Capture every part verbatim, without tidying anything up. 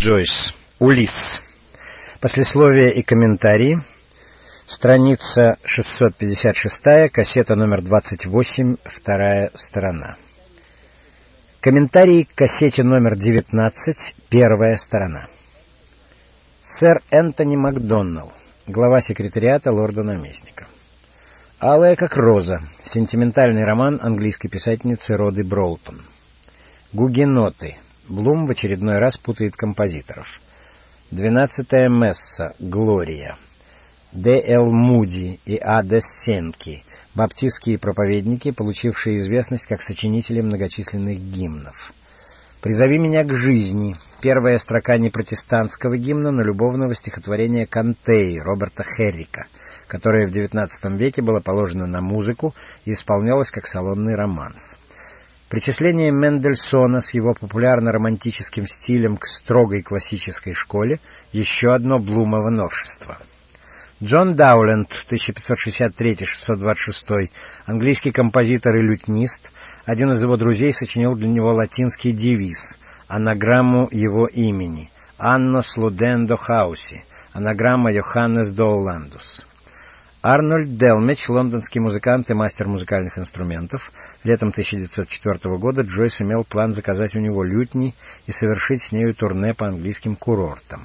Джойс. Улисс. Послесловие и комментарии. Страница шестьсот пятьдесят шесть, кассета номер двадцать восемь, вторая сторона. Комментарий к кассете номер девятнадцать, первая сторона. Сэр Энтони Макдоналл, глава секретариата лорда-наместника. «Алая как роза», сентиментальный роман английской писательницы Роды Броутон. «Гугеноты». Блум в очередной раз путает композиторов. «Двенадцатая месса», Глория. Д. Л. Муди и А. Д. Сенки, баптистские проповедники, получившие известность как сочинители многочисленных гимнов. «Призови меня к жизни», первая строка не протестантского гимна, но любовного стихотворения «Кантей» Роберта Херрика, которое в девятнадцатом веке было положено на музыку и исполнялось как салонный романс. Причисление Мендельсона с его популярно-романтическим стилем к строгой классической школе — еще одно Блумово новшество. Джон Дауленд, тысяча пятьсот шестьдесят третий — шестьсот двадцать шестой, английский композитор и лютнист, один из его друзей сочинил для него латинский девиз, анаграмму его имени — «Аннос Лудендо Хауси», анаграмма «Йоханнес Доуландус». Арнольд Делмич, лондонский музыкант и мастер музыкальных инструментов, летом тысяча девятьсот четвёртого года Джойс имел план заказать у него лютни и совершить с нею турне по английским курортам.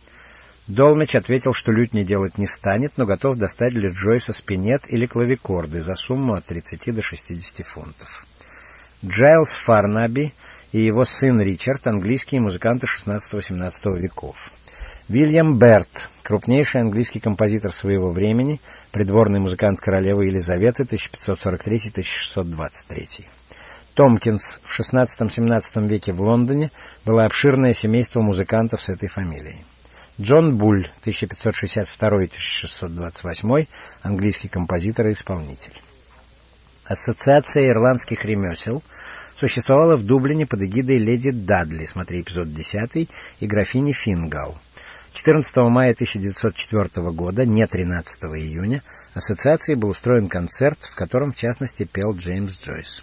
Долмич ответил, что лютни делать не станет, но готов достать для Джойса спинет или клавикорды за сумму от тридцати до шестидесяти фунтов. Джайлс Фарнаби и его сын Ричард — английские музыканты шестнадцатого-семнадцатого веков. Вильям Берт, крупнейший английский композитор своего времени, придворный музыкант королевы Елизаветы, тысяча пятьсот сорок третий — тысяча шестьсот двадцать третий. Томпкинс, в шестнадцатом-семнадцатом веке в Лондоне было обширное семейство музыкантов с этой фамилией. Джон Буль, тысяча пятьсот шестьдесят второй — тысяча шестьсот двадцать восьмой, английский композитор и исполнитель. Ассоциация ирландских ремесел существовала в Дублине под эгидой леди Дадли, смотри эпизод десятый, и графини Фингал. четырнадцатого мая тысяча девятьсот четвёртого года, не тринадцатого июня, ассоциацией был устроен концерт, в котором, в частности, пел Джеймс Джойс.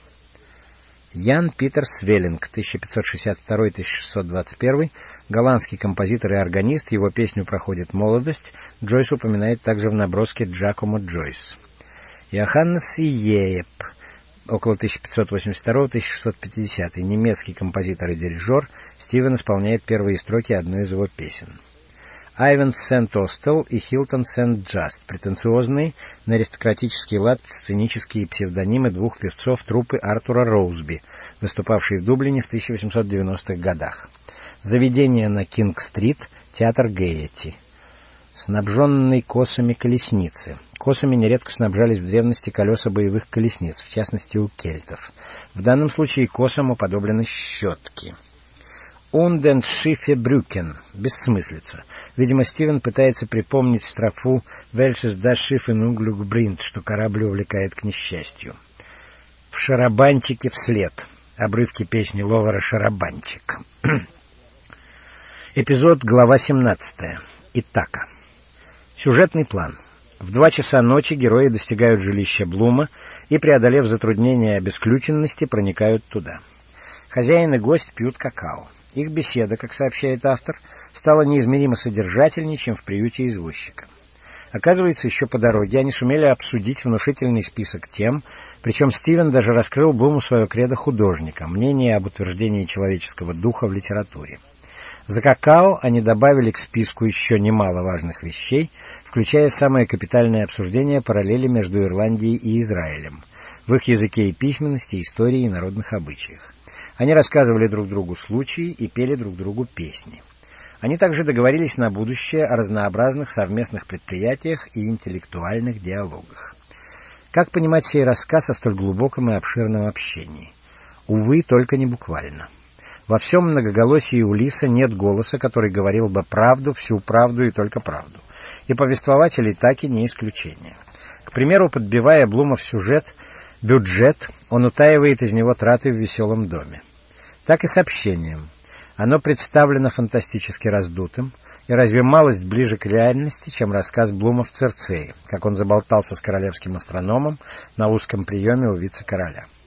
Ян Питер Свеллинг, тысяча пятьсот шестьдесят второй — тысяча шестьсот двадцать первый, голландский композитор и органист, его песню «Проходит молодость» Джойс упоминает также в наброске Джакомо Джойс. Йоханнес Сиееп, около тысяча пятьсот восемьдесят второго — тысяча шестьсот пятидесятый, немецкий композитор и дирижер, Стивен исполняет первые строки одной из его песен. Айвен Сент-Остел и Хилтон Сент-Джаст, претенциозные, на аристократический лад сценические псевдонимы двух певцов труппы Артура Роузби, выступавшей в Дублине в тысяча восемьсот девяностых годах. Заведение на Кинг-стрит, театр Гейети. Снабженный косами колесницы. Косами нередко снабжались в древности колеса боевых колесниц, в частности у кельтов. В данном случае косам уподоблены щетки. «Унден Шифе Брюкен» — бессмыслица. Видимо, Стивен пытается припомнить строфу «Вельшес да Шифен Унглюк Бринд», что корабль увлекает к несчастью. «В шарабанчике вслед» — обрывки песни Ловера «Шарабанчик». Эпизод, глава семнадцатая. Итака. Сюжетный план. В два часа ночи герои достигают жилища Блума и, преодолев затруднения обесключенности, проникают туда. Хозяин и гость пьют какао. Их беседа, как сообщает автор, стала неизмеримо содержательнее, чем в приюте извозчика. Оказывается, еще по дороге они сумели обсудить внушительный список тем, причем Стивен даже раскрыл Блуму свое кредо художника, мнение об утверждении человеческого духа в литературе. За какао они добавили к списку еще немало важных вещей, включая самое капитальное обсуждение параллели между Ирландией и Израилем, в их языке и письменности, истории и народных обычаях. Они рассказывали друг другу случаи и пели друг другу песни. Они также договорились на будущее о разнообразных совместных предприятиях и интеллектуальных диалогах. Как понимать сей рассказ о столь глубоком и обширном общении? Увы, только не буквально. Во всем многоголосии Улисса нет голоса, который говорил бы правду, всю правду и только правду. И повествователь Итаки не исключение. К примеру, подбивая Блума в сюжет, бюджет, он утаивает из него траты в веселом доме. Так и с общением. Оно представлено фантастически раздутым, и разве малость ближе к реальности, чем рассказ Блума в «Цирцее», как он заболтался с королевским астрономом на узком приеме у вице-короля.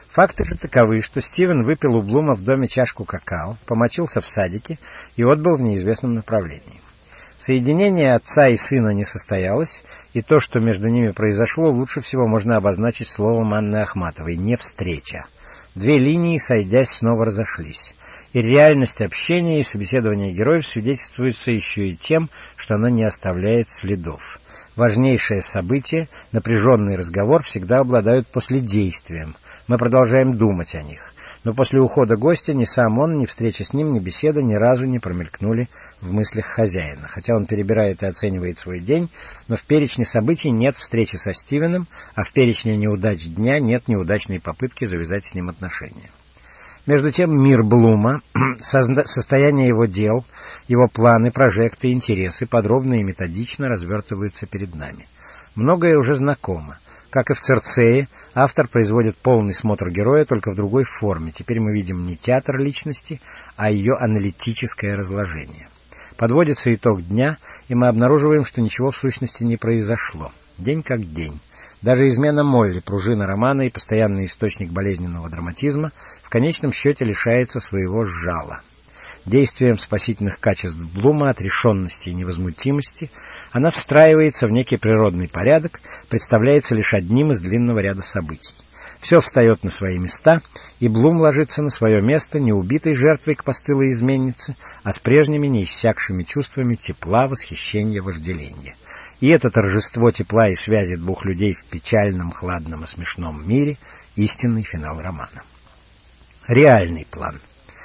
Факты же таковы, что Стивен выпил у Блума в доме чашку какао, помочился в садике и отбыл в неизвестном направлении. Соединение отца и сына не состоялось, и то, что между ними произошло, лучше всего можно обозначить словом Анны Ахматовой — «не встреча». Две линии, сойдясь, снова разошлись. И реальность общения и собеседования героев свидетельствуется еще и тем, что оно не оставляет следов. Важнейшее событие, напряженный разговор всегда обладают последействием. Мы продолжаем думать о них. Но после ухода гостя ни сам он, ни встреча с ним, ни беседа ни разу не промелькнули в мыслях хозяина. Хотя он перебирает и оценивает свой день, но в перечне событий нет встречи со Стивеном, а в перечне неудач дня нет неудачной попытки завязать с ним отношения. Между тем мир Блума, состояние его дел, его планы, прожекты, интересы подробно и методично развертываются перед нами. Многое уже знакомо. Как и в «Цирцее», автор производит полный смотр героя, только в другой форме. Теперь мы видим не театр личности, а ее аналитическое разложение. Подводится итог дня, и мы обнаруживаем, что ничего в сущности не произошло. День как день. Даже измена Молли, пружина романа и постоянный источник болезненного драматизма, в конечном счете лишается своего жала. Действием спасительных качеств Блума, отрешенности и невозмутимости, она встраивается в некий природный порядок, представляется лишь одним из длинного ряда событий. Все встает на свои места, и Блум ложится на свое место не убитой жертвой к постылой изменнице, а с прежними неиссякшими чувствами тепла, восхищения, вожделения. И это торжество тепла и связи двух людей в печальном, хладном и смешном мире — истинный финал романа. Реальный план.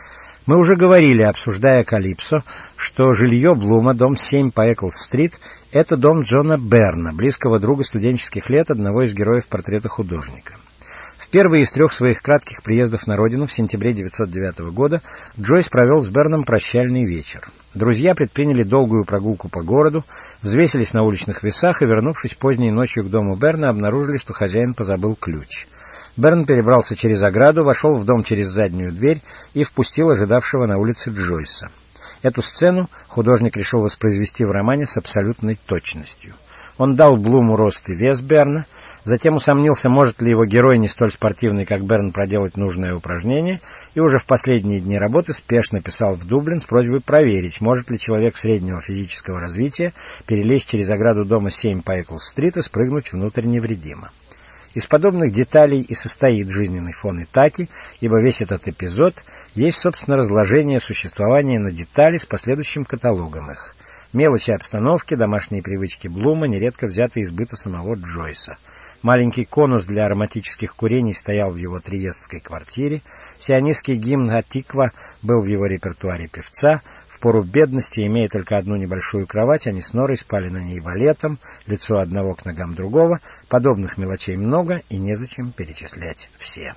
Мы уже говорили, обсуждая «Калипсо», что жилье Блума, дом семь по Эклс-стрит, это дом Джона Берна, близкого друга студенческих лет одного из героев портрета художника. В первый из трех своих кратких приездов на родину в сентябре девятьсот девятого года Джойс провел с Берном прощальный вечер. Друзья предприняли долгую прогулку по городу, взвесились на уличных весах и, вернувшись поздней ночью к дому Берна, обнаружили, что хозяин позабыл ключ. Берн перебрался через ограду, вошел в дом через заднюю дверь и впустил ожидавшего на улице Джойса. Эту сцену художник решил воспроизвести в романе с абсолютной точностью. Он дал Блуму рост и вес Берна, затем усомнился, может ли его герой, не столь спортивный, как Берн, проделать нужное упражнение, и уже в последние дни работы спешно писал в Дублин с просьбой проверить, может ли человек среднего физического развития перелезть через ограду дома семь по Эклс-стрит и спрыгнуть внутрь невредимо. Из подобных деталей и состоит жизненный фон Итаки, ибо весь этот эпизод есть, собственно, разложение существования на детали с последующим каталогом их. Мелочи обстановки, домашние привычки Блума нередко взяты из быта самого Джойса. Маленький конус для ароматических курений стоял в его триестской квартире, сионистский гимн «Атиква» был в его репертуаре певца. В пору бедности, имея только одну небольшую кровать, они с Норой спали на ней валетом, лицо одного к ногам другого. Подобных мелочей много, и незачем перечислять все.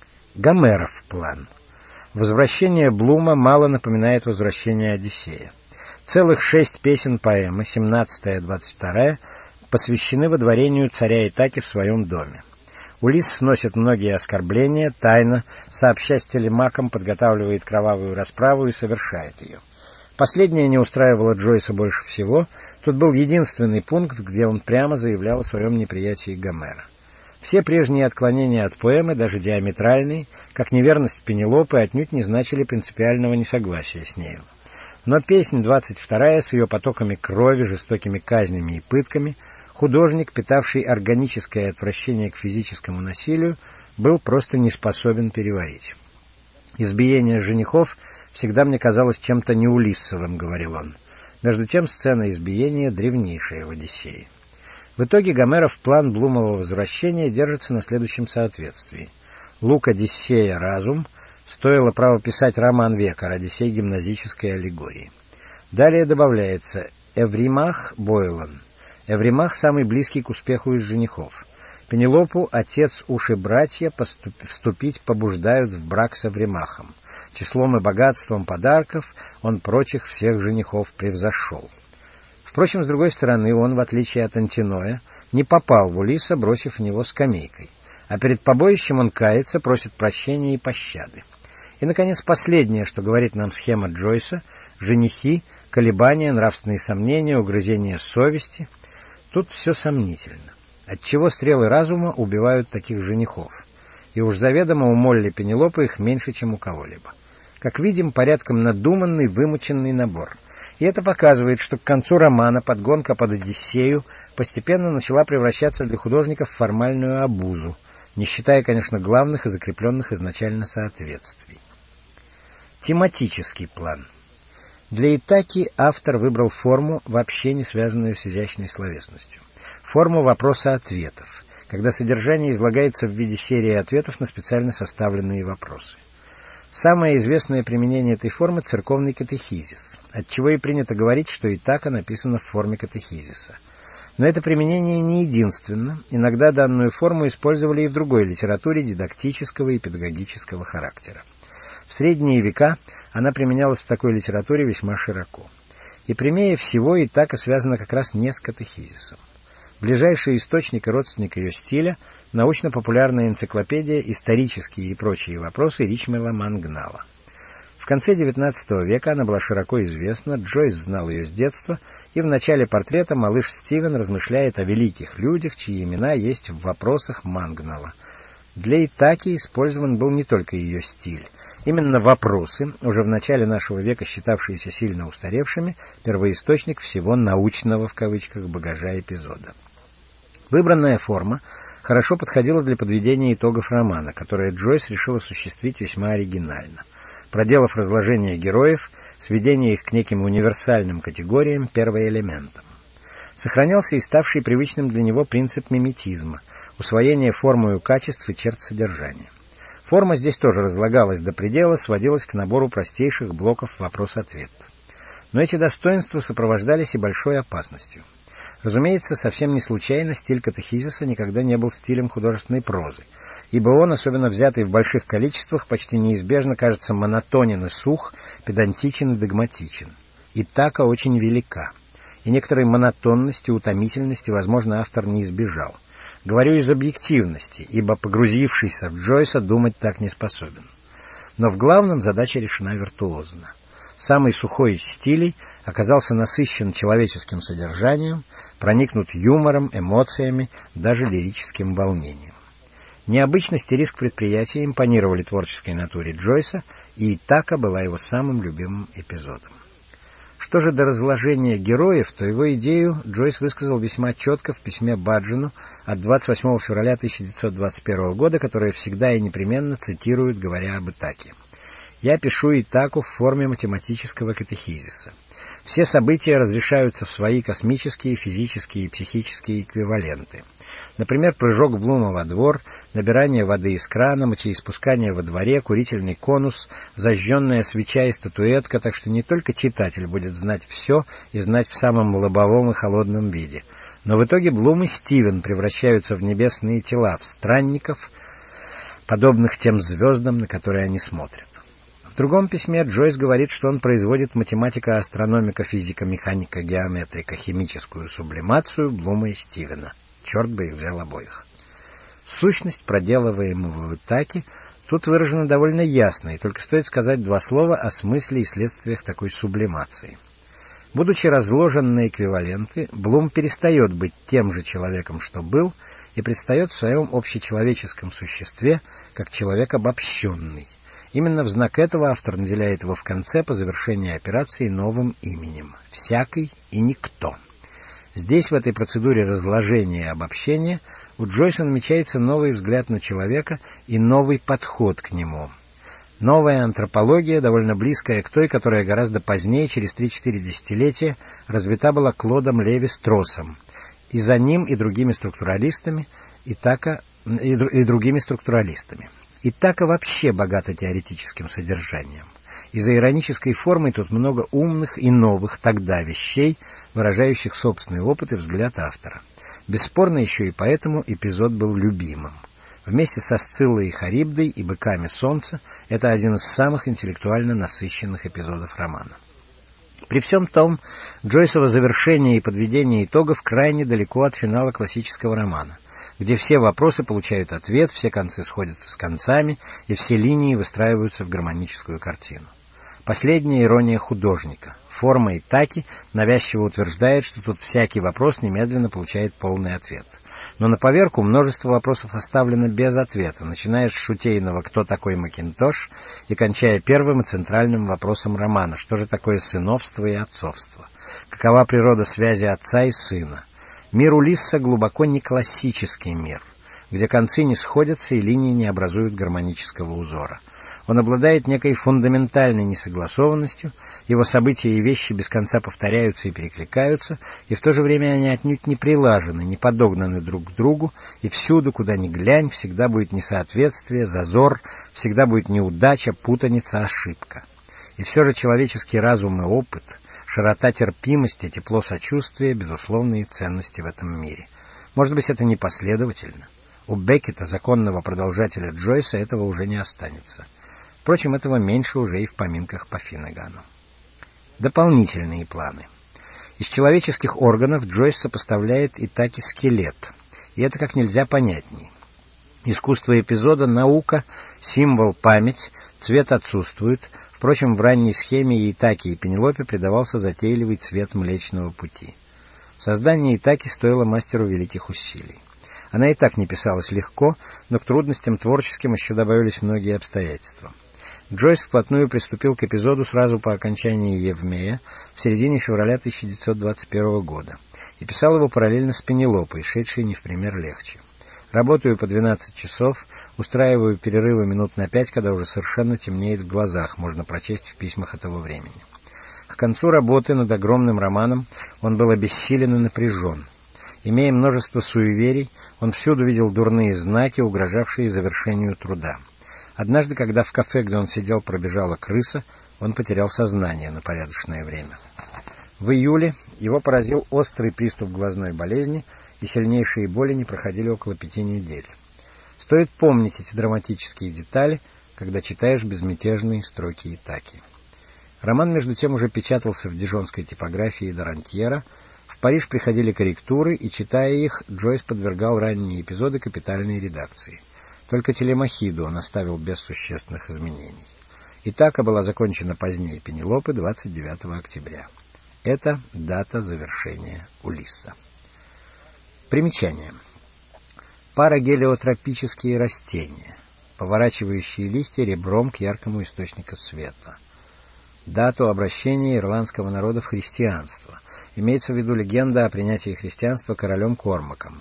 Гомеров план. Возвращение Блума мало напоминает возвращение Одиссея. Целых шесть песен поэмы, семнадцатая, двадцать вторая, посвящены водворению царя Итаки в своем доме. Улисс сносит многие оскорбления, тайно, сообща с Телемаком, подготавливает кровавую расправу и совершает ее. Последнее не устраивало Джойса больше всего. Тут был единственный пункт, где он прямо заявлял о своем неприятии Гомера. Все прежние отклонения от поэмы, даже диаметральные, как неверность Пенелопы, отнюдь не значили принципиального несогласия с нею. Но песнь двадцать вторая с ее потоками крови, жестокими казнями и пытками, художник, питавший органическое отвращение к физическому насилию, был просто не способен переварить. «Избиение женихов всегда мне казалось чем-то неулиссовым», — говорил он. Между тем сцена избиения древнейшая в «Одиссее». В итоге Гомеров план Блумового возвращения держится на следующем соответствии. Лук Одиссея «Разум» стоило право писать роман века ради сей гимназической аллегории. Далее добавляется Эвримах Бойлан. Эвримах самый близкий к успеху из женихов. Пенелопу отец, уж и братья поступ... вступить побуждают в брак с Эвримахом. Числом и богатством подарков он прочих всех женихов превзошел. Впрочем, с другой стороны, он, в отличие от Антиноя, не попал в Улисса, бросив в него скамейкой. А перед побоищем он кается, просит прощения и пощады. И, наконец, последнее, что говорит нам схема Джойса — женихи, колебания, нравственные сомнения, угрызения совести. Тут все сомнительно. Отчего стрелы разума убивают таких женихов? и уж заведомо у Молли Пенелопы их меньше, чем у кого-либо. Как видим, порядком надуманный, вымученный набор. И это показывает, что к концу романа подгонка под Одиссею постепенно начала превращаться для художников в формальную обузу, не считая, конечно, главных и закрепленных изначально соответствий. Тематический план. Для Итаки автор выбрал форму, вообще не связанную с изящной словесностью. Форму вопроса-ответов, когда содержание излагается в виде серии ответов на специально составленные вопросы. Самое известное применение этой формы — церковный катехизис, отчего и принято говорить, что Итака написано в форме катехизиса. Но это применение не единственно, иногда данную форму использовали и в другой литературе дидактического и педагогического характера. В средние века она применялась в такой литературе весьма широко. И прямее всего Итака связана как раз не с катехизисом. Ближайший источник и родственник ее стиля — научно-популярная энциклопедия «Исторические и прочие вопросы» Ричмела Мангнала. В конце девятнадцатого века она была широко известна, Джойс знал ее с детства, и в начале портрета малыш Стивен размышляет о великих людях, чьи имена есть в вопросах Мангнала. Для Итаки использован был не только ее стиль. Именно вопросы, уже в начале нашего века считавшиеся сильно устаревшими, первоисточник всего «научного» в кавычках багажа эпизода. Выбранная форма хорошо подходила для подведения итогов романа, которое Джойс решил осуществить весьма оригинально, проделав разложение героев, сведение их к неким универсальным категориям, первоэлементам. Сохранялся и ставший привычным для него принцип миметизма, усвоение формою качеств и черт содержания. Форма здесь тоже разлагалась до предела, сводилась к набору простейших блоков вопрос-ответ. Но эти достоинства сопровождались и большой опасностью. Разумеется, совсем не случайно стиль катехизиса никогда не был стилем художественной прозы, ибо он, особенно взятый в больших количествах, почти неизбежно кажется монотонен и сух, педантичен и догматичен. Итака очень велика, и некоторой монотонности, утомительности, возможно, автор не избежал. Говорю из объективности, ибо погрузившийся в Джойса думать так не способен. Но в главном задача решена виртуозно. Самый сухой из стилей оказался насыщен человеческим содержанием, проникнут юмором, эмоциями, даже лирическим волнением. Необычность и риск предприятия импонировали творческой натуре Джойса, и Итака была его самым любимым эпизодом. Что же до разложения героев, то его идею Джойс высказал весьма четко в письме Баджину от двадцать восьмого февраля тысяча девятьсот двадцать первого года, которое всегда и непременно цитируют, говоря об Итаке. «Я пишу Итаку в форме математического катехизиса. Все события разрешаются в свои космические, физические и психические эквиваленты. Например, прыжок Блума во двор, набирание воды из крана, мочеиспускание во дворе, курительный конус, зажженная свеча и статуэтка, так что не только читатель будет знать все и знать в самом лобовом и холодном виде, но в итоге Блум и Стивен превращаются в небесные тела, в странников, подобных тем звездам, на которые они смотрят». В другом письме Джойс говорит, что он производит математика, астрономика, физика, механика, геометрика, химическую сублимацию Блума и Стивена. Черт бы их взял обоих. Сущность проделываемого в Итаке тут выражена довольно ясно, и только стоит сказать два слова о смысле и следствиях такой сублимации. Будучи разложен на эквиваленты, Блум перестает быть тем же человеком, что был, и предстает в своем общечеловеческом существе как человек обобщенный. Именно в знак этого автор наделяет его в конце, по завершении операции, новым именем — «Всякий» и «Никто». Здесь, в этой процедуре разложения и обобщения, у Джойса намечается новый взгляд на человека и новый подход к нему. Новая антропология, довольно близкая к той, которая гораздо позднее, через три-четыре десятилетия, развита была Клодом Леви-Строссом, и за ним и другими структуралистами, Итака, и, и другими структуралистами. Итака вообще богата теоретическим содержанием. И за иронической формой тут много умных и новых тогда вещей, выражающих собственный опыт и взгляд автора. Бесспорно, еще и поэтому эпизод был любимым. Вместе со Сциллой и Харибдой и Быками Солнца это один из самых интеллектуально насыщенных эпизодов романа. При всем том, Джойсово завершение и подведение итогов крайне далеко от финала классического романа, где все вопросы получают ответ, все концы сходятся с концами, и все линии выстраиваются в гармоническую картину. Последняя ирония художника. Форма Итаки навязчиво утверждает, что тут всякий вопрос немедленно получает полный ответ. но на поверку множество вопросов оставлено без ответа, начиная с шутейного «Кто такой Макинтош?» и кончая первым и центральным вопросом романа «Что же такое сыновство и отцовство?» Какова природа связи отца и сына? Мир Улисса глубоко не классический мир, где концы не сходятся и линии не образуют гармонического узора. Он обладает некой фундаментальной несогласованностью, его события и вещи без конца повторяются и перекликаются, и в то же время они отнюдь не прилажены, не подогнаны друг к другу, и всюду, куда ни глянь, всегда будет несоответствие, зазор, всегда будет неудача, путаница, ошибка. И все же человеческий разум и опыт, широта терпимости, тепло сочувствия — безусловные ценности в этом мире. Может быть, это непоследовательно. У Беккета, законного продолжателя Джойса, этого уже не останется. Впрочем, этого меньше уже и в поминках по Финнегану. Дополнительные планы. Из человеческих органов Джойс сопоставляет Итаки скелет, и это как нельзя понятней. Искусство эпизода — наука, символ — память, цвет отсутствует. Впрочем, в ранней схеме Итаки и Пенелопе придавался затейливый цвет Млечного Пути. Создание Итаки стоило мастеру великих усилий. Она и так не писалась легко, но к трудностям творческим еще добавились многие обстоятельства. Джойс вплотную приступил к эпизоду сразу по окончании Евмея в середине февраля тысяча девятьсот двадцать первого года и писал его параллельно с Пенелопой, шедшей не в пример легче. Работаю по двенадцать часов, устраиваю перерывы минут на пять, когда уже совершенно темнеет в глазах, можно прочесть в письмах этого времени. К концу работы над огромным романом он был обессилен и напряжен. Имея множество суеверий, он всюду видел дурные знаки, угрожавшие завершению труда. Однажды, когда в кафе, где он сидел, пробежала крыса, он потерял сознание на порядочное время. В июле его поразил острый приступ глазной болезни, и сильнейшие боли не проходили около пяти недель. Стоит помнить эти драматические детали, когда читаешь безмятежные строки Итаки. Роман, между тем, уже печатался в дижонской типографии Дарантьера. В Париж приходили корректуры, и, читая их, Джойс подвергал ранние эпизоды капитальной редакции. Только Телемахиду он оставил без существенных изменений. Итака была закончена позднее Пенелопы двадцать девятого октября. Это дата завершения Улисса. Примечание. Парагелиотропические растения, поворачивающие листья ребром к яркому источнику света. Дату обращения ирландского народа в христианство. Имеется в виду легенда о принятии христианства королем Кормаком.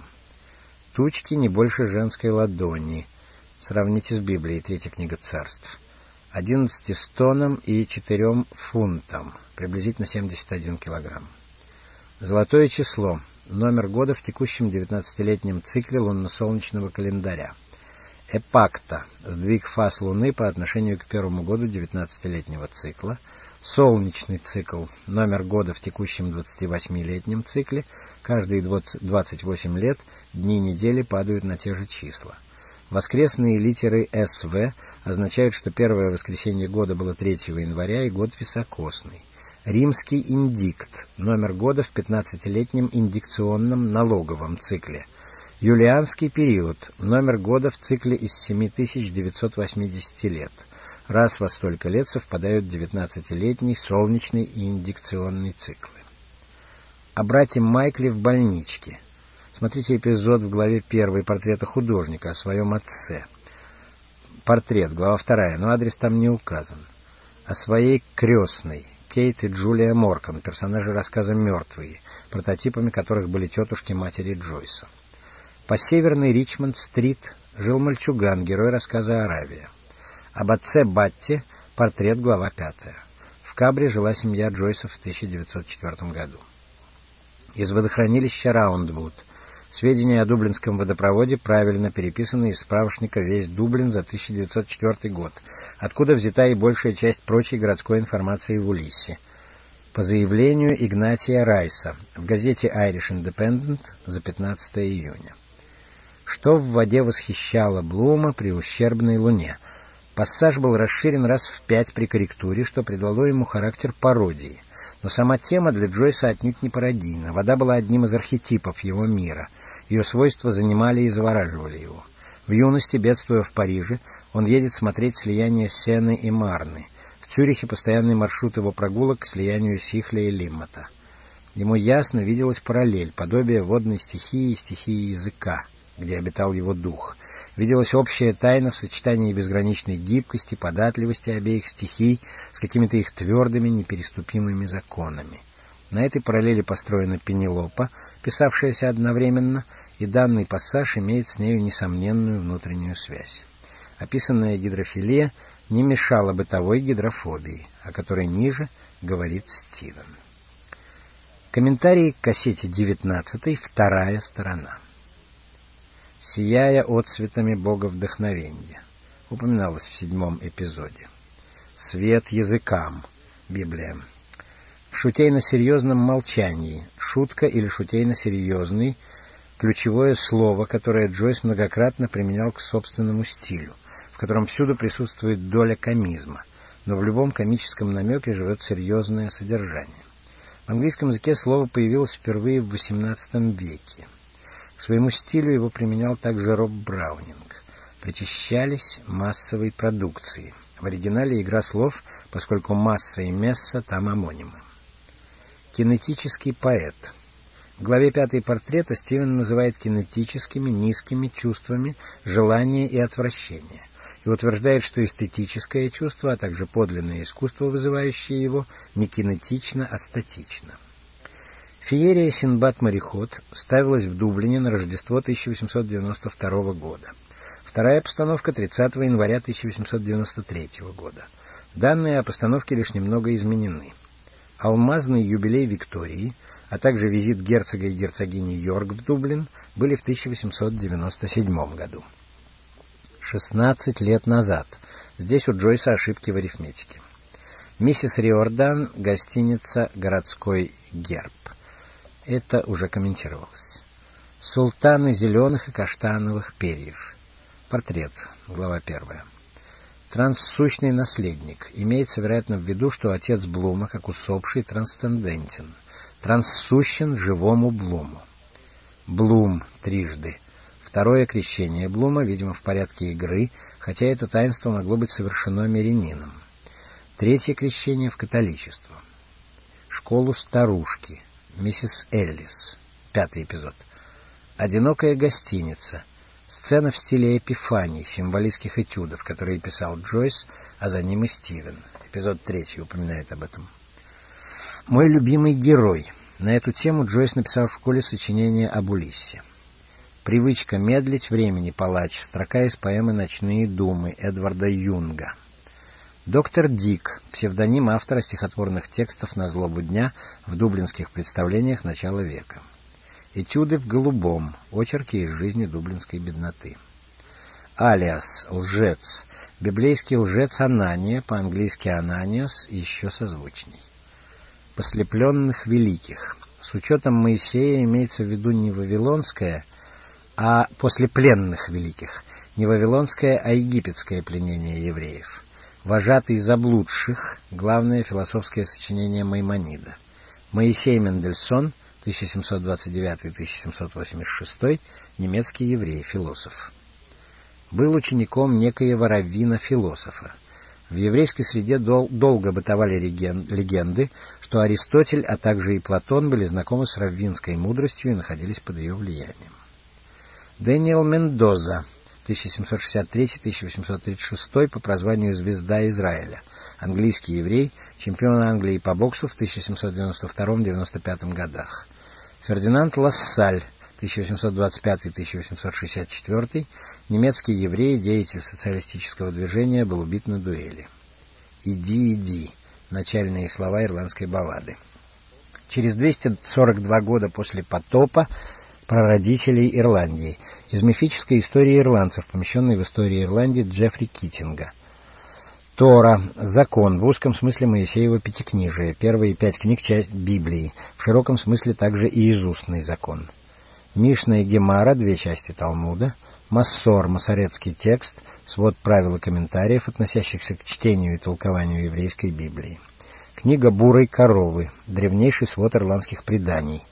Тучки не больше женской ладони. Сравните с Библией, третья книга Царств. одиннадцати стонам и четырем фунтам, приблизительно семьдесят один килограмм. Золотое число. Номер года в текущем девятнадцатилетнем цикле лунно-солнечного календаря. Эпакта. Сдвиг фаз Луны по отношению к первому году девятнадцатилетнего цикла. Солнечный цикл. Номер года в текущем двадцативосьмилетнем цикле. Каждые двадцать восемь лет дни недели падают на те же числа. Воскресные литеры эс вэ означают, что первое воскресенье года было третьего января и год високосный. Римский индикт. Номер года в пятнадцатилетнем индикционном налоговом цикле. Юлианский период. Номер года в цикле из семь тысяч девятьсот восемьдесят лет. Раз во столько лет совпадают девятнадцатилетний солнечный и индикционный циклы. О брате Майкле в больничке. Смотрите эпизод в главе первой портрета художника о своем отце. Портрет, глава вторая, но адрес там не указан. О своей крестной, Кейт и Джулия Моркан, персонажи рассказа «Мертвые», прототипами которых были тетушки матери Джойса. По северной Ричмонд-стрит жил мальчуган, герой рассказа «Аравия». Об отце Батти портрет, глава пятая. В Кабре жила семья Джойсов в тысяча девятьсот четвёртом году. Из водохранилища Раундвуд. Сведения о Дублинском водопроводе правильно переписаны из справочника «Весь Дублин» за тысяча девятьсот четвёртый год, откуда взята и большая часть прочей городской информации в Улиссе. По заявлению Игнатия Райса в газете Irish Independent за пятнадцатого июня. Что в воде восхищало Блума при ущербной луне? Пассаж был расширен раз в пять при корректуре, что придало ему характер пародии. Но сама тема для Джойса отнюдь не пародийна. Вода была одним из архетипов его мира. Ее свойства занимали и завораживали его. В юности, бедствуя в Париже, он едет смотреть слияние Сены и Марны. В Цюрихе постоянный маршрут его прогулок к слиянию Сихля и Лиммата. Ему ясно виделась параллель, подобие водной стихии и стихии языка, где обитал его дух. Виделась общая тайна в сочетании безграничной гибкости, податливости обеих стихий с какими-то их твердыми, непереступимыми законами. На этой параллели построена Пенелопа, писавшаяся одновременно, и данный пассаж имеет с нею несомненную внутреннюю связь. Описанная гидрофилия не мешала бытовой гидрофобии, о которой ниже говорит Стивен. Комментарий к кассете девятнадцатой, вторая сторона. «Сияя отцветами боговдохновенья», упоминалось в седьмом эпизоде. «Свет языкам», Библия. В шутейно-серьезном молчании, шутка или шутейно-серьезный — ключевое слово, которое Джойс многократно применял к собственному стилю, в котором всюду присутствует доля комизма, но в любом комическом намеке живет серьезное содержание. В английском языке слово появилось впервые в восемнадцатом веке. К своему стилю его применял также Роб Браунинг. Причащались массовой продукции. В оригинале игра слов, поскольку масса и месса там амонимы. Кинетический поэт. В главе пятой портрета Стивен называет кинетическими низкими чувствами желание и отвращение и утверждает, что эстетическое чувство, а также подлинное искусство, вызывающее его, не кинетично, а статично. Феерия «Синдбад-мореход» ставилась в Дублине на Рождество тысяча восемьсот девяносто второго года. Вторая постановка — тридцатого января тысяча восемьсот девяносто третьего года. Данные о постановке лишь немного изменены. Алмазный юбилей Виктории, а также визит герцога и герцогини Йорк в Дублин были в тысяча восемьсот девяносто седьмом году. шестнадцать лет назад. Здесь у Джойса ошибки в арифметике. Миссис Риордан, гостиница «Городской герб». Это уже комментировалось. Султаны зеленых и каштановых перьев. Портрет. Глава первая. Транссущный наследник. Имеется, вероятно, в виду, что отец Блума, как усопший, трансцендентен. Транссущен живому Блуму. Блум трижды. Второе крещение Блума, видимо, в порядке игры, хотя это таинство могло быть совершено мирянином. Третье крещение в католичество. Школу старушки. Миссис Эллис. Пятый эпизод. Одинокая гостиница. Сцена в стиле эпифаний, символистских этюдов, которые писал Джойс, а за ним и Стивен. Эпизод третий упоминает об этом. Мой любимый герой. На эту тему Джойс написал в школе сочинение об Улиссе. Привычка медлить, времени палач. Строка из поэмы «Ночные думы» Эдварда Юнга. Доктор Дик, псевдоним автора стихотворных текстов «На злобу дня» в дублинских представлениях начала века. Этюды в голубом, очерки из жизни дублинской бедноты. Алиас, лжец, библейский лжец Анания, по-английски Ананиос, еще созвучней. Послепленных великих. С учетом Моисея имеется в виду не вавилонское, а послепленных великих, не вавилонское, а египетское пленение евреев. Вожатый заблудших, главное философское сочинение Маймонида. Моисей Мендельсон, тысяча семьсот двадцать девятый — тысяча семьсот восемьдесят шестой, немецкий еврей, философ. Был учеником некоего раввина-философа. В еврейской среде дол- долго бытовали легенды, что Аристотель, а также и Платон были знакомы с раввинской мудростью и находились под ее влиянием. Дэниел Мендоза, тысяча семьсот шестьдесят третий — тысяча восемьсот тридцать шестой, по прозванию «Звезда Израиля», английский еврей, чемпион Англии по боксу в тысяча семьсот девяносто втором — девяносто пятом годах. Фердинанд Лассаль, тысяча восемьсот двадцать пятый — тысяча восемьсот шестьдесят четвёртый, немецкий еврей, деятель социалистического движения, был убит на дуэли. «Иди, иди» — начальные слова ирландской баллады. Через двести сорок два года после потопа прародителей Ирландии. Из мифической истории ирландцев, помещенной в истории Ирландии Джеффри Китинга. Тора, закон, в узком смысле Моисеево пятикнижие, первые пять книг часть Библии, в широком смысле также иезустный закон. Мишна и Гемара, две части Талмуда. Массор, масоретский текст, свод правил и комментариев, относящихся к чтению и толкованию еврейской Библии. Книга бурой коровы, древнейший свод ирландских преданий.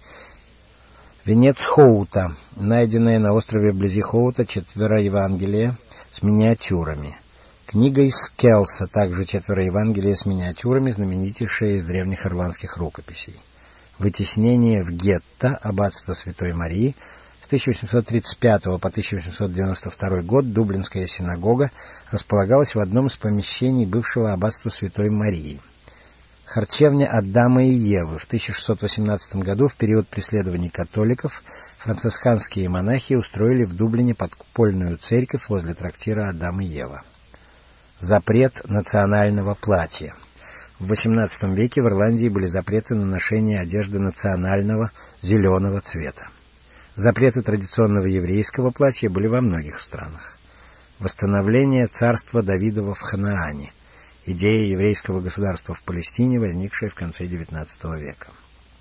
Венец Хоута, найденное на острове вблизи Хоута четверо Евангелия с миниатюрами. Книга из Скелса, также четверо Евангелия с миниатюрами, знаменитейшая из древних ирландских рукописей. вытеснение в гетто аббатства Святой Марии. С тысяча восемьсот тридцать пятого по тысяча восемьсот девяносто второй год Дублинская синагога располагалась в одном из помещений бывшего аббатства Святой Марии. Харчевня Адама и Евы. В тысяча шестьсот восемнадцатом году, в период преследований католиков, францисканские монахи устроили в Дублине подпольную церковь возле трактира Адам и Ева. Запрет национального платья. В восемнадцатом веке в Ирландии были запреты на ношение одежды национального зеленого цвета. Запреты традиционного еврейского платья были во многих странах. Восстановление царства Давидова в Ханаане. Идея еврейского государства в Палестине, возникшая в конце девятнадцатого века.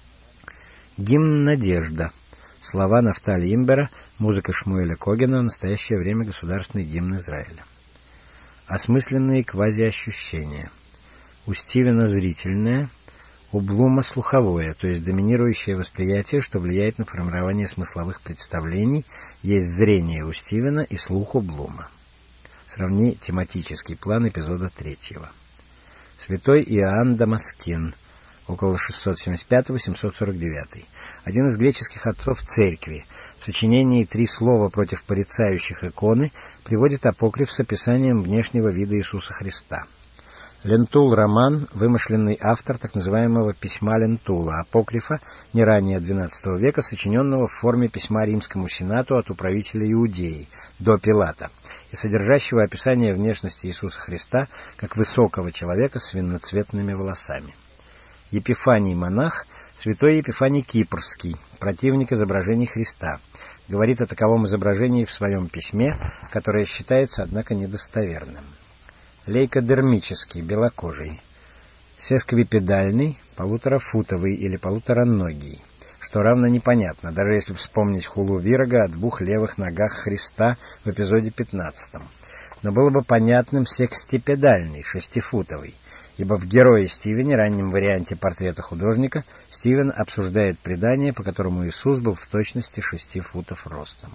Гимн «Надежда». Слова Нафтали Имбера, музыка Шмуэля Когена, в настоящее время государственный гимн Израиля. Осмысленные квазиощущения. У Стивена зрительное, у Блума слуховое, то есть доминирующее восприятие, что влияет на формирование смысловых представлений, есть зрение у Стивена и слух у Блума. Сравни тематический план эпизода третьего. Святой Иоанн Дамаскин, около шестьсот семьдесят пятого — семьсот сорок девятый. Один из греческих отцов церкви. В сочинении «Три слова против порицающих иконы» приводит апокриф с описанием внешнего вида Иисуса Христа. Лентул Роман, вымышленный автор так называемого «Письма Лентула», апокрифа не ранее двенадцатого века, сочиненного в форме письма Римскому Сенату от управителя Иудеи, до Пилата, и содержащего описание внешности Иисуса Христа как высокого человека с винноцветными волосами. Епифаний монах, святой Епифаний Кипрский, противник изображений Христа, говорит о таковом изображении в своем письме, которое считается, однако, недостоверным. Лейкодермический, белокожий. Сесквипедальный, полуторафутовый или полутораногий, что равно непонятно, даже если вспомнить хулу Вирага о двух левых ногах Христа в эпизоде пятнадцатом. Но было бы понятным секстипедальный, шестифутовый, ибо в «Герое Стивене», раннем варианте портрета художника, Стивен обсуждает предание, по которому Иисус был в точности шести футов ростом.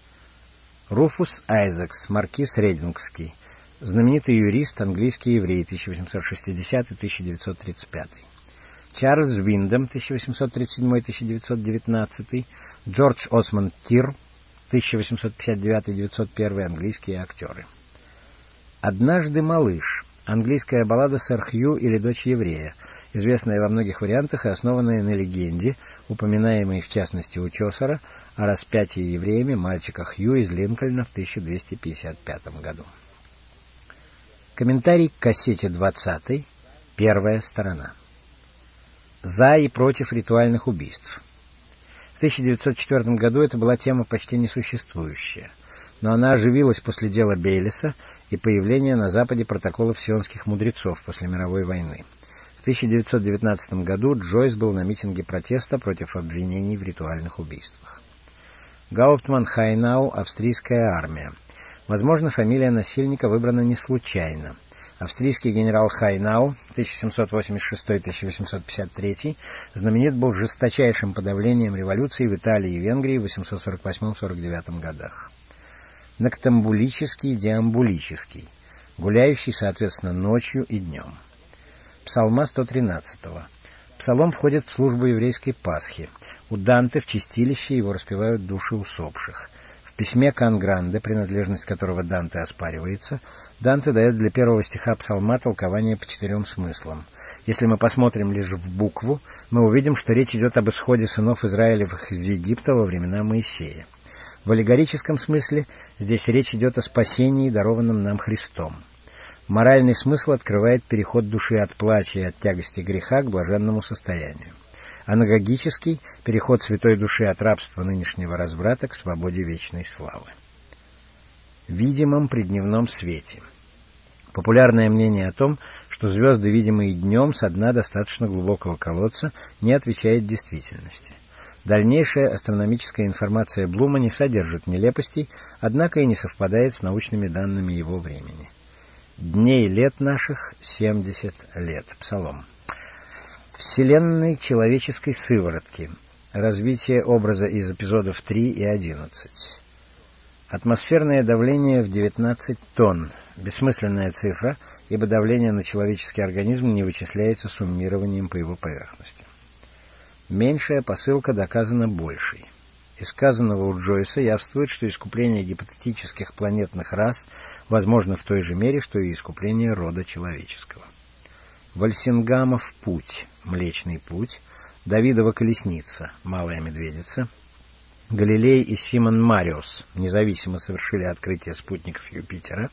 Руфус Айзекс, маркиз Редингский, знаменитый юрист, английский еврей, тысяча восемьсот шестидесятый — тысяча девятьсот тридцать пятый. Чарльз Виндем, тысяча восемьсот тридцать седьмой — тысяча девятьсот девятнадцатый. Джордж Осмонд Тир, тысяча восемьсот пятьдесят девятый — девятьсот первый, английские актеры. «Однажды малыш», английская баллада «Сэр Хью» или «Дочь еврея», известная во многих вариантах и основанная на легенде, упоминаемой в частности у Чосера, о распятии евреями мальчика Хью из Линкольна в тысяча двести пятьдесят пятом году. Комментарий к кассете двадцатой, первая сторона. За и против ритуальных убийств. В тысяча девятьсот четвёртом году это была тема почти несуществующая, но она оживилась после дела Бейлиса и появления на Западе протоколов сионских мудрецов после мировой войны. В тысяча девятьсот девятнадцатом году Джойс был на митинге протеста против обвинений в ритуальных убийствах. Гауптман Хайнау, австрийская армия. Возможно, фамилия насильника выбрана не случайно. Австрийский генерал Хайнау, тысяча семьсот восемьдесят шестой — тысяча восемьсот пятьдесят третий, знаменит был жесточайшим подавлением революции в Италии и Венгрии в восемьсот сорок восьмом — сорок девятом годах. Ноктамбулический, деамбулический, гуляющий, соответственно, ночью и днем. Псалма сто тринадцатого. Псалом входит в службу еврейской Пасхи. У Данте в чистилище его распевают души усопших. В письме Кан-Гранде, принадлежность которого Данте оспаривается, Данте дает для первого стиха псалма толкование по четырем смыслам. Если мы посмотрим лишь в букву, мы увидим, что речь идет об исходе сынов Израилевых из Египта во времена Моисея. В аллегорическом смысле здесь речь идет о спасении, дарованном нам Христом. Моральный смысл открывает переход души от плача и от тягости греха к блаженному состоянию. Анагогический — переход святой души от рабства нынешнего разврата к свободе вечной славы. Видимом при дневном свете. Популярное мнение о том, что звезды, видимые днем со дна достаточно глубокого колодца, не отвечает действительности. Дальнейшая астрономическая информация Блума не содержит нелепостей, однако и не совпадает с научными данными его времени. Дней лет наших семьдесят лет. Псалом. Вселенной человеческой сыворотки. Развитие образа из эпизодов три и одиннадцать. Атмосферное давление в девятнадцать тонн. Бессмысленная цифра, ибо давление на человеческий организм не вычисляется суммированием по его поверхности. Меньшая посылка доказана большей. Из сказанного у Джойса явствует, что искупление гипотетических планетных рас возможно в той же мере, что и искупление рода человеческого. Вальсингамов путь, Млечный путь, Давидова колесница, Малая медведица, Галилей и Симон Мариус независимо совершили открытие спутников Юпитера,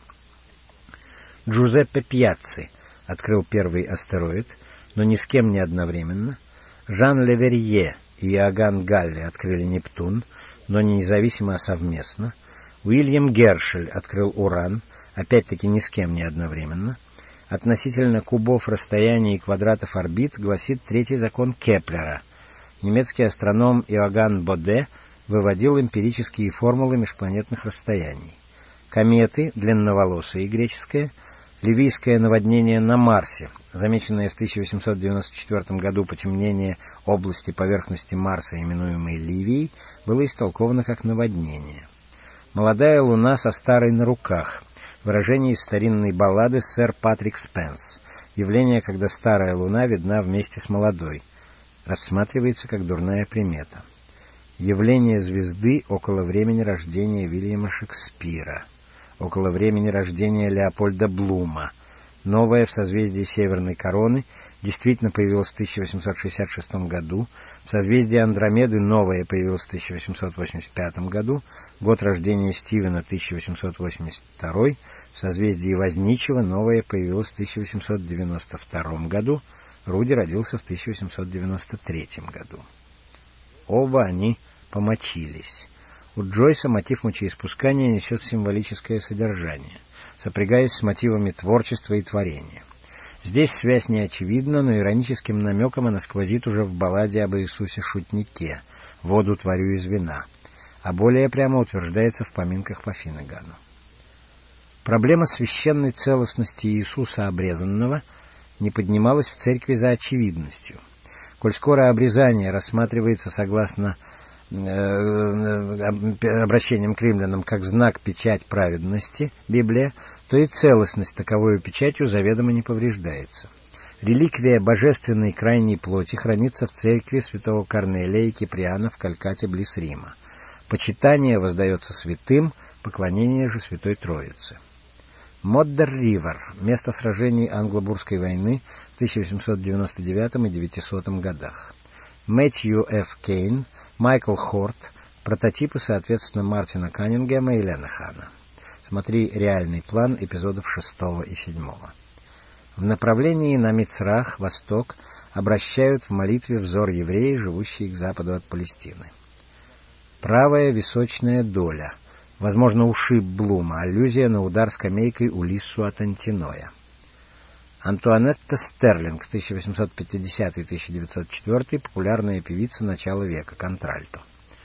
Джузеппе Пьяцци открыл первый астероид, но ни с кем не одновременно, Жан Леверье и Иоганн Галли открыли Нептун, но не независимо, а совместно. Уильям Гершель открыл Уран, опять-таки ни с кем не одновременно. Относительно кубов расстояний и квадратов орбит гласит третий закон Кеплера. Немецкий астроном Иоганн Боде выводил эмпирические формулы межпланетных расстояний. Кометы, длинноволосые греческое, ливийское наводнение на Марсе, замеченное в тысяча восемьсот девяносто четвёртом году потемнение области поверхности Марса, именуемой Ливией, было истолковано как наводнение. Молодая луна со старой на руках, выражение из старинной баллады «Сэр Патрик Спенс», явление, когда старая луна видна вместе с молодой, рассматривается как дурная примета. Явление звезды около времени рождения Вильяма Шекспира, около времени рождения Леопольда Блума. Новое в созвездии Северной Короны действительно появилось в тысяча восемьсот шестьдесят шестом году, в созвездии Андромеды новое появилось в тысяча восемьсот восемьдесят пятом году, год рождения Стивена тысяча восемьсот восемьдесят второй, в созвездии Возничего новое появилось в тысяча восемьсот девяносто втором году, Руди родился в тысяча восемьсот девяносто третьем году. Оба они помочились. У Джойса мотив мочеиспускания несет символическое содержание, сопрягаясь с мотивами творчества и творения. Здесь связь не очевидна, но ироническим намеком она сквозит уже в балладе об Иисусе-шутнике «Воду творю из вина», а более прямо утверждается в поминках по Финнегану. Проблема священной целостности Иисуса обрезанного не поднималась в церкви за очевидностью. Коль скоро обрезание рассматривается согласно обращением к римлянам как знак печать праведности, Библия, то и целостность таковой печатью заведомо не повреждается. Реликвия божественной крайней плоти хранится в церкви святого Корнелия и Киприана в Калькатте близ Рима. Почитание воздается святым, поклонение же Святой Троице. Моддер-Ривер, место сражений Англо-Бурской войны в тысяча восемьсот девяносто девятом и девятисотом годах. Мэтью Ф. Кейн, Майкл Хорт, прототипы, соответственно, Мартина Каннингема и Ленахана. Смотри реальный план эпизодов шестого и седьмого. В направлении на Мицрах, восток, обращают в молитве взор евреи, живущие к западу от Палестины. Правая височная доля, возможно, ушиб Блума, аллюзия на удар скамейкой Улиссу от Антиноя. Антуанетта Стерлинг, тысяча восемьсот пятидесятый — тысяча девятьсот четвёртый, популярная певица начала века, контральто.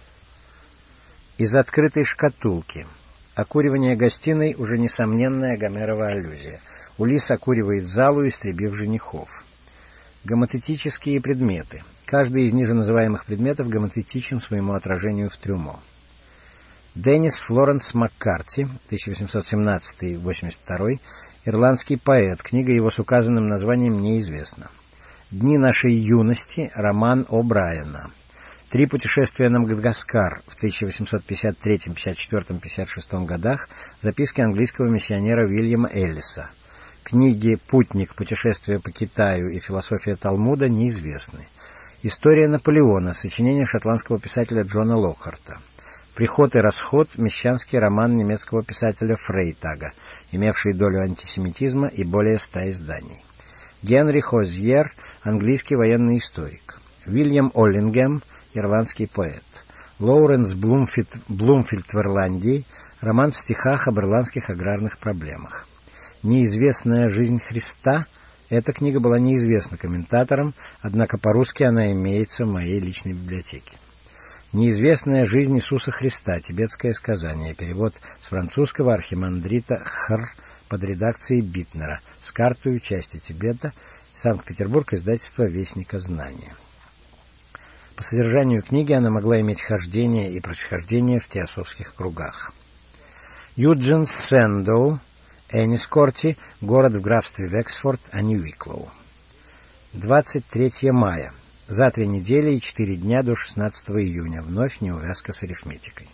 Из открытой шкатулки. Окуривание гостиной уже несомненная Гомерова аллюзия. Улисс окуривает залу, истребив женихов. Гомотетические предметы. Каждый из ниже называемых предметов гомотетичен своему отражению в трюмо. Деннис Флоренс Маккарти, тысяча восемьсот семнадцатый — восемьдесят второй, ирландский поэт, книга его с указанным названием неизвестна. «Дни нашей юности», роман О'Брайена. «Три путешествия на Мадагаскар» в тысяча восемьсот пятьдесят третьем, пятьдесят четвёртом, пятьдесят шестом годах, записки английского миссионера Уильяма Эллиса. Книги «Путник. Путешествие по Китаю» и «Философия Талмуда» неизвестны. История Наполеона, сочинение шотландского писателя Джона Локхарта. «Приход и расход» — мещанский роман немецкого писателя Фрейтага, имевший долю антисемитизма и более ста изданий. Генри Хозьер, английский военный историк. Уильям Оллингем, ирландский поэт. Лоуренс Блумфильд, Блумфильд в Ирландии, роман в стихах об ирландских аграрных проблемах. «Неизвестная жизнь Христа» — эта книга была неизвестна комментаторам, однако по-русски она имеется в моей личной библиотеке. «Неизвестная жизнь Иисуса Христа. Тибетское сказание». Перевод с французского архимандрита Хр. под редакцией Битнера. С картой части Тибета. Санкт-Петербург. Издательство «Вестника знания». По содержанию книги она могла иметь хождение и происхождение в теософских кругах. Юджин Сэндоу, Энискорти, город в графстве Вексфорд, а не Уиклоу. двадцать третьего мая. За три недели и четыре дня до шестнадцатого июня. Вновь неувязка с арифметикой.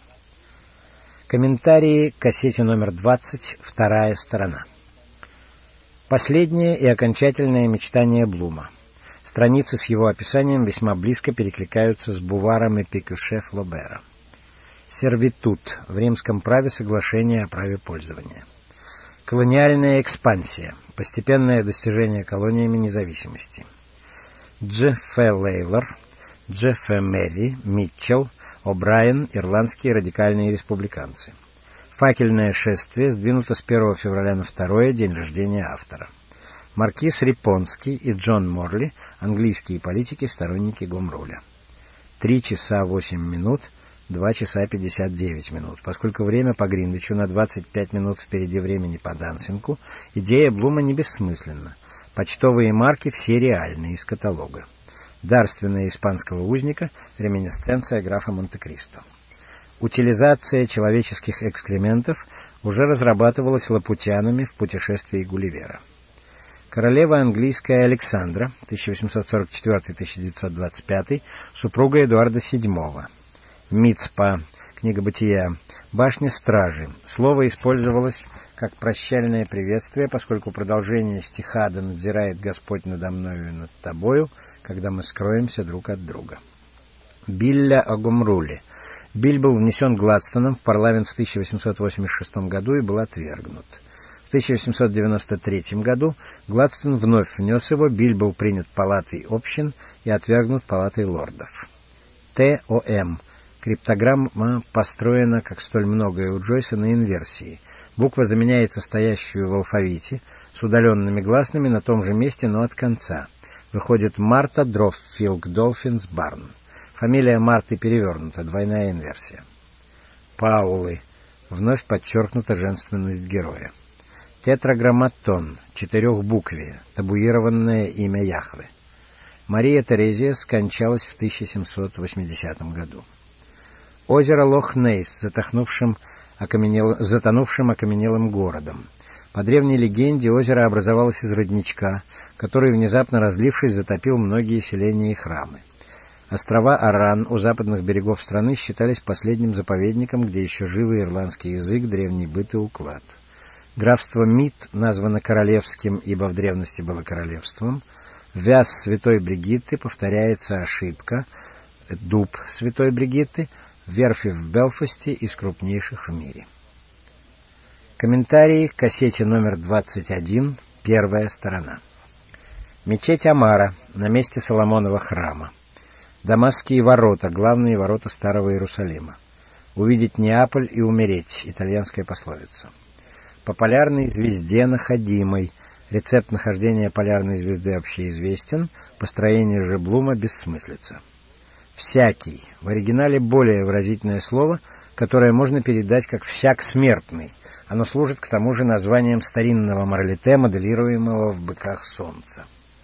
Комментарии к кассете номер двадцать, вторая сторона. Последнее и окончательное мечтание Блума. Страницы с его описанием весьма близко перекликаются с Буваром и Пикюше Флобера. Сервитут. В римском праве соглашение о праве пользования. Колониальная экспансия. Постепенное достижение колониями независимости. Дж. Ф. Лейлор, Дж. Ф. Мерри, Митчелл, О'Брайен, ирландские радикальные республиканцы. Факельное шествие сдвинуто с первого февраля на второе, день рождения автора. Маркиз Рипонский и Джон Морли, английские политики, сторонники Гомруля. Три часа восемь минут, два часа пятьдесят девять минут. Поскольку время по Гринвичу на двадцать пять минут впереди времени по Дансингу, идея Блума не бессмысленна. Почтовые марки все реальные из каталога. Дарственная испанского узника, реминисценция графа Монте-Кристо. Утилизация человеческих экскрементов уже разрабатывалась лапутянами в путешествии Гулливера. Королева английская Александра, тысяча восемьсот сорок четвёртый — тысяча девятьсот двадцать пятый, супруга Эдуарда седьмого. Мицпа, книга Бытия, башня стражи. Слово использовалось как прощальное приветствие, поскольку продолжение стиха «Да надзирает Господь надо мною и над тобою», когда мы скроемся друг от друга. Билля о Гомруле. Биль был внесен Гладстоном в парламент в тысяча восемьсот восемьдесят шестом году и был отвергнут. В тысяча восемьсот девяносто третьем году Гладстон вновь внес его, Биль был принят палатой общин и отвергнут палатой лордов. Т О М. Криптограмма построена, как столь многое у Джойса, на инверсии. Буква заменяет состоящую в алфавите с удаленными гласными на том же месте, но от конца. Выходит Марта Дроффилд Долфинс Барн. Фамилия Марты перевернута, двойная инверсия. Паулы. Вновь подчеркнута женственность героя. Тетраграмматон. Четырехбуквие. Табуированное имя Яхве. Мария Терезия скончалась в тысяча семьсот восьмидесятом году. Озеро Лох-Несс, затонувшим, окаменел... затонувшим окаменелым городом. По древней легенде, озеро образовалось из родничка, который, внезапно разлившись, затопил многие селения и храмы. Острова Арран у западных берегов страны считались последним заповедником, где еще живы ирландский язык, древний быт и уклад. Графство Мид названо королевским, ибо в древности было королевством. Вяз святой Бригитты, повторяется ошибка. Дуб святой Бригитты, верфи в Белфасте из крупнейших в мире. Комментарии к кассете номер двадцать один, первая сторона. Мечеть Амара на месте Соломонова храма. Дамасские ворота, главные ворота Старого Иерусалима. Увидеть Неаполь и умереть, итальянская пословица. По полярной звезде находимой. Рецепт нахождения полярной звезды общеизвестен, построение же Блума бессмыслица. Всякий. В оригинале более выразительное слово, которое можно передать как «всяк смертный». Оно служит к тому же названием старинного моралите, моделируемого в «Быках солнца».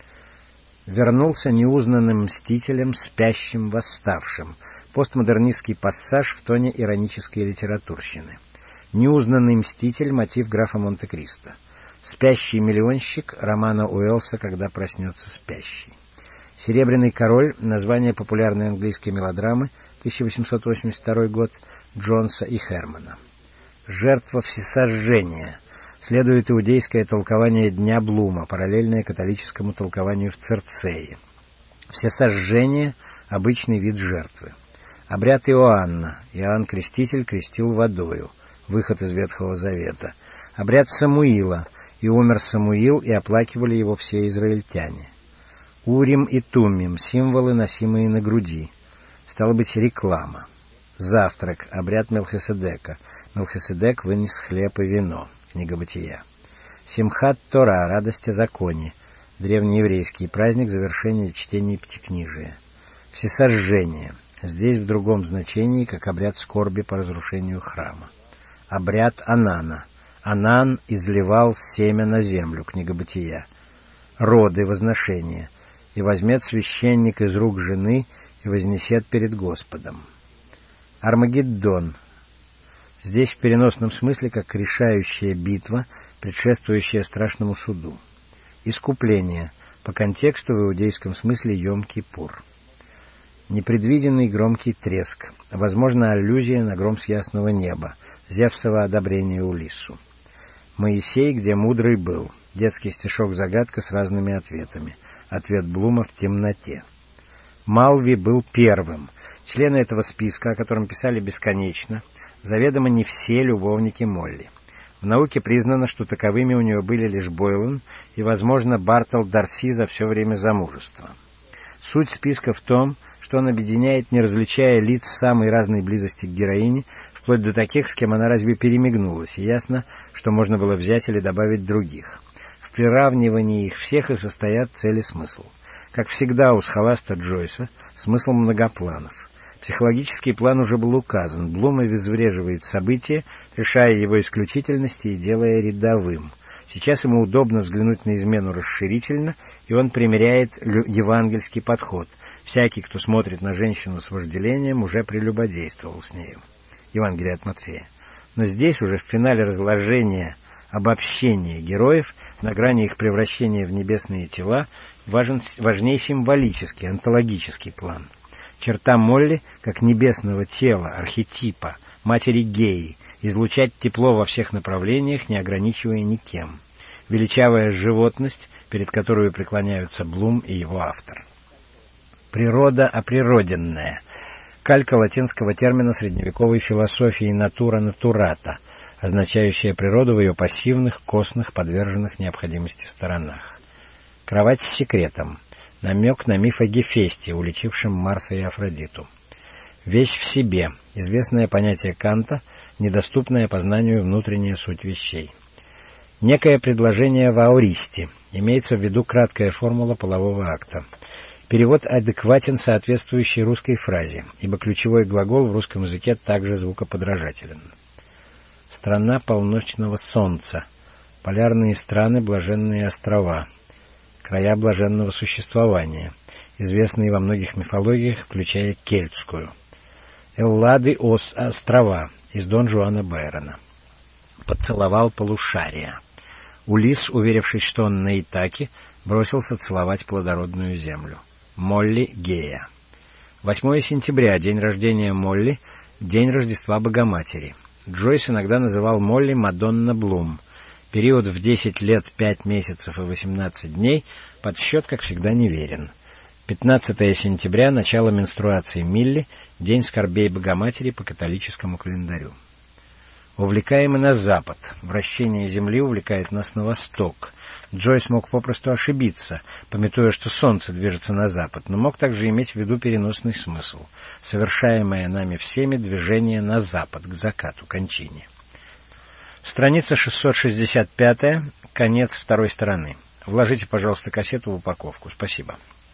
Вернулся неузнанным мстителем, спящим, восставшим. Постмодернистский пассаж в тоне иронической литературщины. Неузнанный мститель — мотив графа Монте-Кристо. Спящий миллионщик романа Уэллса «Когда проснется спящий». «Серебряный король» — название популярной английской мелодрамы, тысяча восемьсот восемьдесят второй год, Джонса и Хермана. «Жертва всесожжения» следует иудейское толкование Дня Блума, параллельное католическому толкованию в Церцее. Всесожжение — обычный вид жертвы. Обряд Иоанна. Иоанн Креститель крестил водою. Выход из Ветхого Завета. Обряд Самуила. И умер Самуил, и оплакивали его все израильтяне. Урим и Туммим — символы, носимые на груди. Стало быть, реклама. Завтрак — обряд Мелхиседека. Мелхиседек вынес хлеб и вино. Книга Бытия. Симхат Тора — радость о законе. Древнееврейский праздник завершения чтения Пятикнижия. Всесожжение. Здесь в другом значении, как обряд скорби по разрушению храма. Обряд Анана. Анан изливал семя на землю. Книга Бытия. Роды, возношение. И возьмет священник из рук жены и вознесет перед Господом. Армагеддон. Здесь в переносном смысле как решающая битва, предшествующая страшному суду. Искупление. По контексту в иудейском смысле Йом-Кипур. Непредвиденный громкий треск, возможно, аллюзия на гром с ясного неба, Зевсово одобрение Улиссу. Моисей, где мудрый был, детский стишок-загадка с разными ответами, ответ Блума в темноте. Малви был первым, члены этого списка, о котором писали бесконечно, заведомо не все любовники Молли. В науке признано, что таковыми у нее были лишь Бойлан и, возможно, Бартол Дарси за все время замужества. Суть списка в том, что он объединяет, не различая лиц самой разной близости к героине, вплоть до таких, с кем она разве перемигнулась, и ясно, что можно было взять или добавить других. В приравнивании их всех и состоят цель и смысл. Как всегда у схоласта Джойса, смысл многопланов. Психологический план уже был указан, Блум обезвреживает события, решая его исключительности и делая рядовым. Сейчас ему удобно взглянуть на измену расширительно, и он примеряет евангельский подход. Всякий, кто смотрит на женщину с вожделением, уже прелюбодействовал с нею. Евангелие от Матфея. Но здесь уже в финале разложения, обобщения героев, на грани их превращения в небесные тела, важен, важней символический, онтологический план. Черта Молли, как небесного тела, архетипа, матери Геи, излучать тепло во всех направлениях, не ограничивая никем. Величавая животность, перед которой преклоняются Блум и его автор. Природа оприроденная. Калька латинского термина средневековой философии «натура натурата», означающая природу в ее пассивных, косных, подверженных необходимости сторонах. Кровать с секретом. Намек на миф о Гефесте, уличившем Марса и Афродиту. Вещь в себе. Известное понятие Канта, недоступное познанию внутренняя суть вещей. Некое предложение в аористе. Имеется в виду краткая формула полового акта. Перевод адекватен соответствующей русской фразе, ибо ключевой глагол в русском языке также звукоподражателен. Страна полночного солнца. Полярные страны, блаженные острова. Края блаженного существования, известные во многих мифологиях, включая кельтскую. Эллады ос острова из Дон Жуана Байрона. Поцеловал полушария. Улисс, уверившись, что он на Итаке, бросился целовать плодородную землю. Молли Гея. восьмое сентября, день рождения Молли, день Рождества Богоматери. Джойс иногда называл Молли Мадонна Блум. Период в десять лет, пять месяцев и восемнадцать дней, подсчет, как всегда, неверен. пятнадцатое сентября, начало менструации Милли, день скорбей Богоматери по католическому календарю. Увлекаемый на запад. Вращение Земли увлекает нас на восток. Джойс мог попросту ошибиться, памятуя, что Солнце движется на запад, но мог также иметь в виду переносный смысл, совершаемое нами всеми движение на запад, к закату, кончине. Страница шестьсот шестьдесят пять, конец второй стороны. Вложите, пожалуйста, кассету в упаковку. Спасибо.